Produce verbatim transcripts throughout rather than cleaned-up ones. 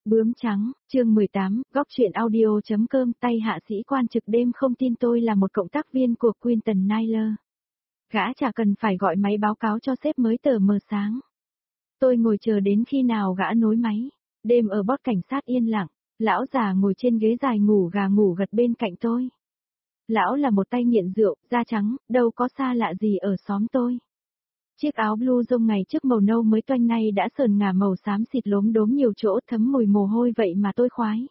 Bướm trắng, chương mười tám, góc truyện audio.com tay hạ sĩ quan trực đêm không tin tôi là một cộng tác viên của Quinton Naylor. Gã chả cần phải gọi máy báo cáo cho sếp mới tờ mờ sáng. Tôi ngồi chờ đến khi nào gã nối máy. Đêm ở bót cảnh sát yên lặng, lão già ngồi trên ghế dài ngủ gà ngủ gật bên cạnh tôi. Lão là một tay nghiện rượu, da trắng, đâu có xa lạ gì ở xóm tôi. Chiếc áo blue rông ngày trước màu nâu mới toanh nay đã sờn ngả màu xám xịt lốm đốm nhiều chỗ thấm mùi mồ hôi vậy mà tôi khoái.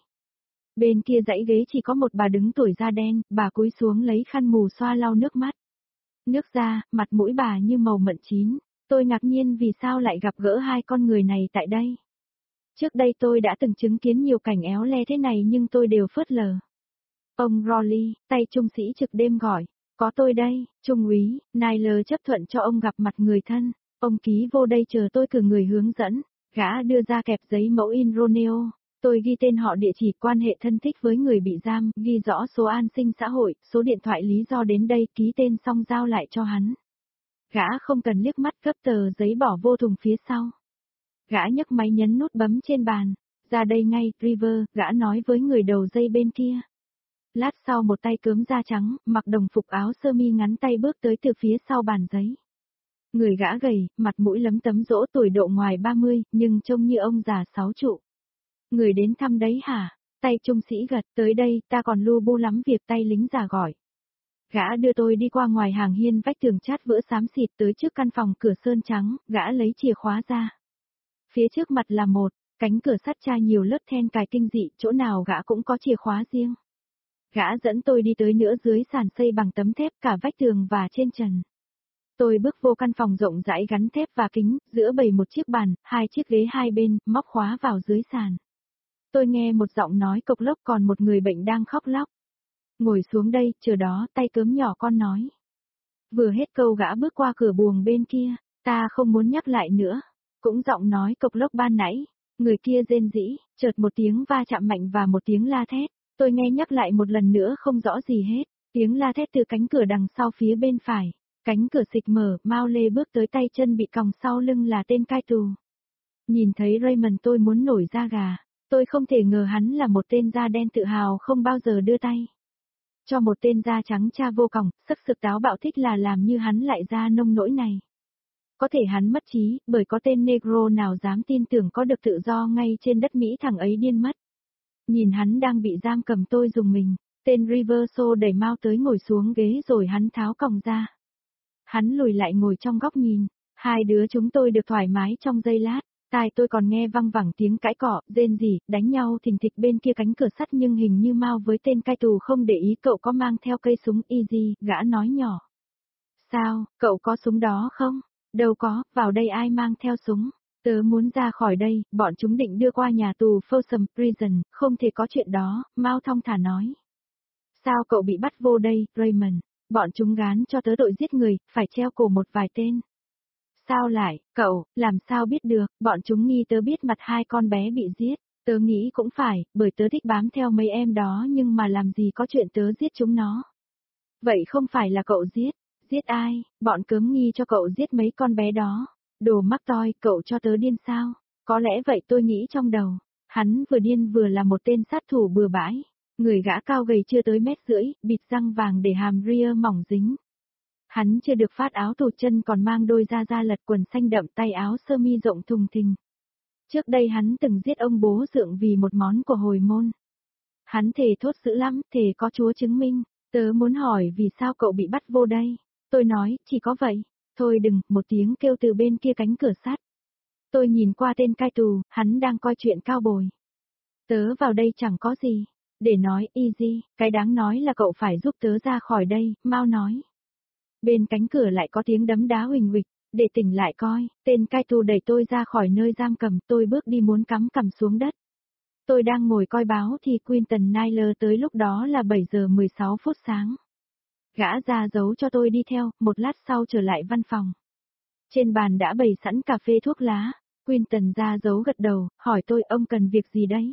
Bên kia dãy ghế chỉ có một bà đứng tuổi da đen, bà cúi xuống lấy khăn mù xoa lau nước mắt. Nước da, mặt mũi bà như màu mận chín, tôi ngạc nhiên vì sao lại gặp gỡ hai con người này tại đây. Trước đây tôi đã từng chứng kiến nhiều cảnh éo le thế này nhưng tôi đều phớt lờ. Ông Rolly, tay trung sĩ trực đêm gọi. Có tôi đây, trung úy, Naylor chấp thuận cho ông gặp mặt người thân. Ông ký vô đây chờ tôi cử người hướng dẫn. Gã đưa ra kẹp giấy mẫu in Romeo. Tôi ghi tên họ địa chỉ quan hệ thân thích với người bị giam, ghi rõ số an sinh xã hội, số điện thoại lý do đến đây, ký tên xong giao lại cho hắn. Gã không cần liếc mắt gấp tờ giấy bỏ vô thùng phía sau. Gã nhấc máy nhấn nút bấm trên bàn. Ra đây ngay, River, gã nói với người đầu dây bên kia. Lát sau một tay cớm da trắng, mặc đồng phục áo sơ mi ngắn tay bước tới từ phía sau bàn giấy. Người gã gầy, mặt mũi lấm tấm rỗ tuổi độ ngoài ba mươi, nhưng trông như ông già sáu trụ. Người đến thăm đấy hả? Tay trung sĩ gật, tới đây, ta còn lu bu lắm việc, tay lính già gọi. Gã đưa tôi đi qua ngoài hàng hiên vách tường chát vữa xám xịt tới trước căn phòng cửa sơn trắng, gã lấy chìa khóa ra. Phía trước mặt là một, cánh cửa sắt tra nhiều lớp then cài kinh dị, chỗ nào gã cũng có chìa khóa riêng. Gã dẫn tôi đi tới nữa dưới sàn xây bằng tấm thép cả vách tường và trên trần. Tôi bước vô căn phòng rộng rãi gắn thép và kính, giữa bày một chiếc bàn, hai chiếc ghế hai bên, móc khóa vào dưới sàn. Tôi nghe một giọng nói cộc lốc còn một người bệnh đang khóc lóc. Ngồi xuống đây, chờ đó, tay cớm nhỏ con nói. Vừa hết câu gã bước qua cửa buồng bên kia, ta không muốn nhắc lại nữa. Cũng giọng nói cộc lốc ban nãy, người kia rên rỉ, chợt một tiếng va chạm mạnh và một tiếng la thét. Tôi nghe nhắc lại một lần nữa không rõ gì hết, tiếng la thét từ cánh cửa đằng sau phía bên phải, cánh cửa xịch mở, Mao Lê bước tới tay chân bị còng sau lưng là tên cai tù. Nhìn thấy Raymond tôi muốn nổi da gà, tôi không thể ngờ hắn là một tên da đen tự hào không bao giờ đưa tay. Cho một tên da trắng cha vô còng, sắc sực táo bạo thích là làm như hắn lại ra nông nỗi này. Có thể hắn mất trí, bởi có tên negro nào dám tin tưởng có được tự do ngay trên đất Mỹ thằng ấy điên mất. Nhìn hắn đang bị giam cầm tôi dùng mình, tên Riverso đẩy Mao tới ngồi xuống ghế rồi hắn tháo còng ra. Hắn lùi lại ngồi trong góc nhìn, hai đứa chúng tôi được thoải mái trong giây lát, tai tôi còn nghe văng vẳng tiếng cãi cọ, rên rỉ, đánh nhau thình thịch bên kia cánh cửa sắt nhưng hình như Mao với tên cai tù không để ý cậu có mang theo cây súng Easy, gã nói nhỏ. Sao, cậu có súng đó không? Đâu có, vào đây ai mang theo súng? Tớ muốn ra khỏi đây, bọn chúng định đưa qua nhà tù Folsom Prison, không thể có chuyện đó, Mao thong thả nói. Sao cậu bị bắt vô đây, Raymond? Bọn chúng gán cho tớ tội giết người, phải treo cổ một vài tên. Sao lại, cậu, làm sao biết được, bọn chúng nghi tớ biết mặt hai con bé bị giết, tớ nghĩ cũng phải, bởi tớ thích bám theo mấy em đó nhưng mà làm gì có chuyện tớ giết chúng nó. Vậy không phải là cậu giết, giết ai, bọn cớm nghi cho cậu giết mấy con bé đó. Đồ mắc toi, cậu cho tớ điên sao? Có lẽ vậy tôi nghĩ trong đầu. Hắn vừa điên vừa là một tên sát thủ bừa bãi. Người gã cao gầy chưa tới mét rưỡi, bịt răng vàng để hàm ria mỏng dính. Hắn chưa được phát áo tụt chân còn mang đôi da da lật quần xanh đậm tay áo sơ mi rộng thùng thình. Trước đây hắn từng giết ông bố dượng vì một món của hồi môn. Hắn thề thốt dữ lắm, thề có Chúa chứng minh. Tớ muốn hỏi vì sao cậu bị bắt vô đây? Tôi nói, chỉ có vậy. Thôi đừng, một tiếng kêu từ bên kia cánh cửa sắt. Tôi nhìn qua tên cai tù, hắn đang coi chuyện cao bồi. Tớ vào đây chẳng có gì. Để nói, Easy, cái đáng nói là cậu phải giúp tớ ra khỏi đây, Mao nói. Bên cánh cửa lại có tiếng đấm đá huỳnh huỳnh, để tỉnh lại coi, tên cai tù đẩy tôi ra khỏi nơi giam cầm, tôi bước đi muốn cắm cằm xuống đất. Tôi đang ngồi coi báo thì Quinton Naylor tới lúc đó là bảy giờ mười sáu phút sáng. Gã ra dấu cho tôi đi theo, một lát sau trở lại văn phòng. Trên bàn đã bày sẵn cà phê thuốc lá, Quinton ra dấu gật đầu, hỏi tôi ông cần việc gì đấy?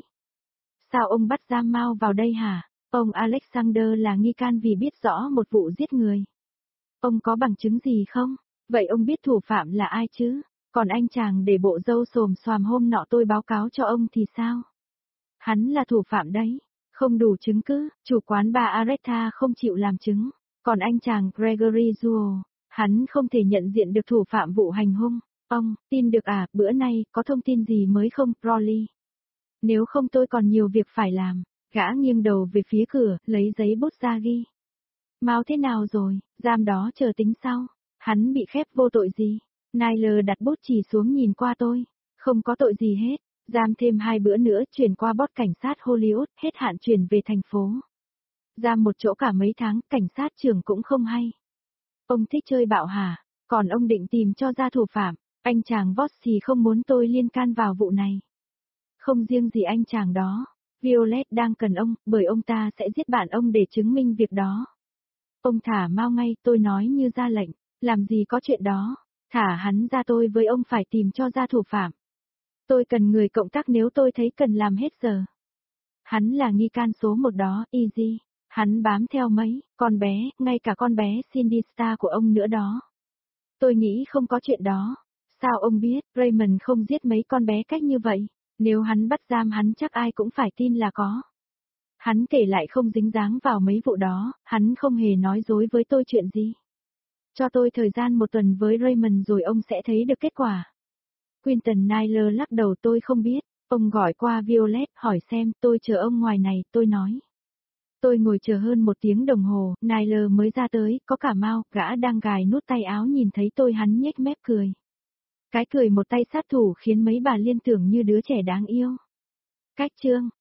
Sao ông bắt giam Mao vào đây hả? Ông Alexander là nghi can vì biết rõ một vụ giết người. Ông có bằng chứng gì không? Vậy ông biết thủ phạm là ai chứ? Còn anh chàng để bộ râu xồm xoàm hôm nọ tôi báo cáo cho ông thì sao? Hắn là thủ phạm đấy. Không đủ chứng cứ, chủ quán bà Aretha không chịu làm chứng. Còn anh chàng Gregory Jewell, hắn không thể nhận diện được thủ phạm vụ hành hung. Ông, tin được à, bữa nay, có thông tin gì mới không, Rolly? Nếu không tôi còn nhiều việc phải làm. Gã nghiêng đầu về phía cửa, lấy giấy bút ra ghi. Mau thế nào rồi, giam đó chờ tính sau. Hắn bị khép vô tội gì? Nyler đặt bút chì xuống nhìn qua tôi. Không có tội gì hết. Giam thêm hai bữa nữa chuyển qua bót cảnh sát Hollywood, hết hạn chuyển về thành phố. Giam một chỗ cả mấy tháng, cảnh sát trưởng cũng không hay. Ông thích chơi bạo hả? Còn ông định tìm cho ra thủ phạm. Anh chàng Vossi không muốn tôi liên can vào vụ này. Không riêng gì anh chàng đó. Violet đang cần ông, bởi ông ta sẽ giết bạn ông để chứng minh việc đó. Ông thả mau ngay, tôi nói như ra lệnh. Làm gì có chuyện đó. Thả hắn ra, tôi với ông phải tìm cho ra thủ phạm. Tôi cần người cộng tác nếu tôi thấy cần làm hết giờ. Hắn là nghi can số một đó, Easy. Hắn bám theo mấy, con bé, ngay cả con bé Cindy Star của ông nữa đó. Tôi nghĩ không có chuyện đó. Sao ông biết, Raymond không giết mấy con bé cách như vậy? Nếu hắn bắt giam hắn chắc ai cũng phải tin là có. Hắn kể lại không dính dáng vào mấy vụ đó, hắn không hề nói dối với tôi chuyện gì. Cho tôi thời gian một tuần với Raymond rồi ông sẽ thấy được kết quả. Quinton Nyler lắc đầu, tôi không biết. Ông gọi qua Violet hỏi xem, tôi chờ ông ngoài này, tôi nói. Tôi ngồi chờ hơn một tiếng đồng hồ, Nyler mới ra tới, có cả Mao, gã đang gài nút tay áo nhìn thấy tôi hắn nhếch mép cười. Cái cười một tay sát thủ khiến mấy bà liên tưởng như đứa trẻ đáng yêu. Cách chương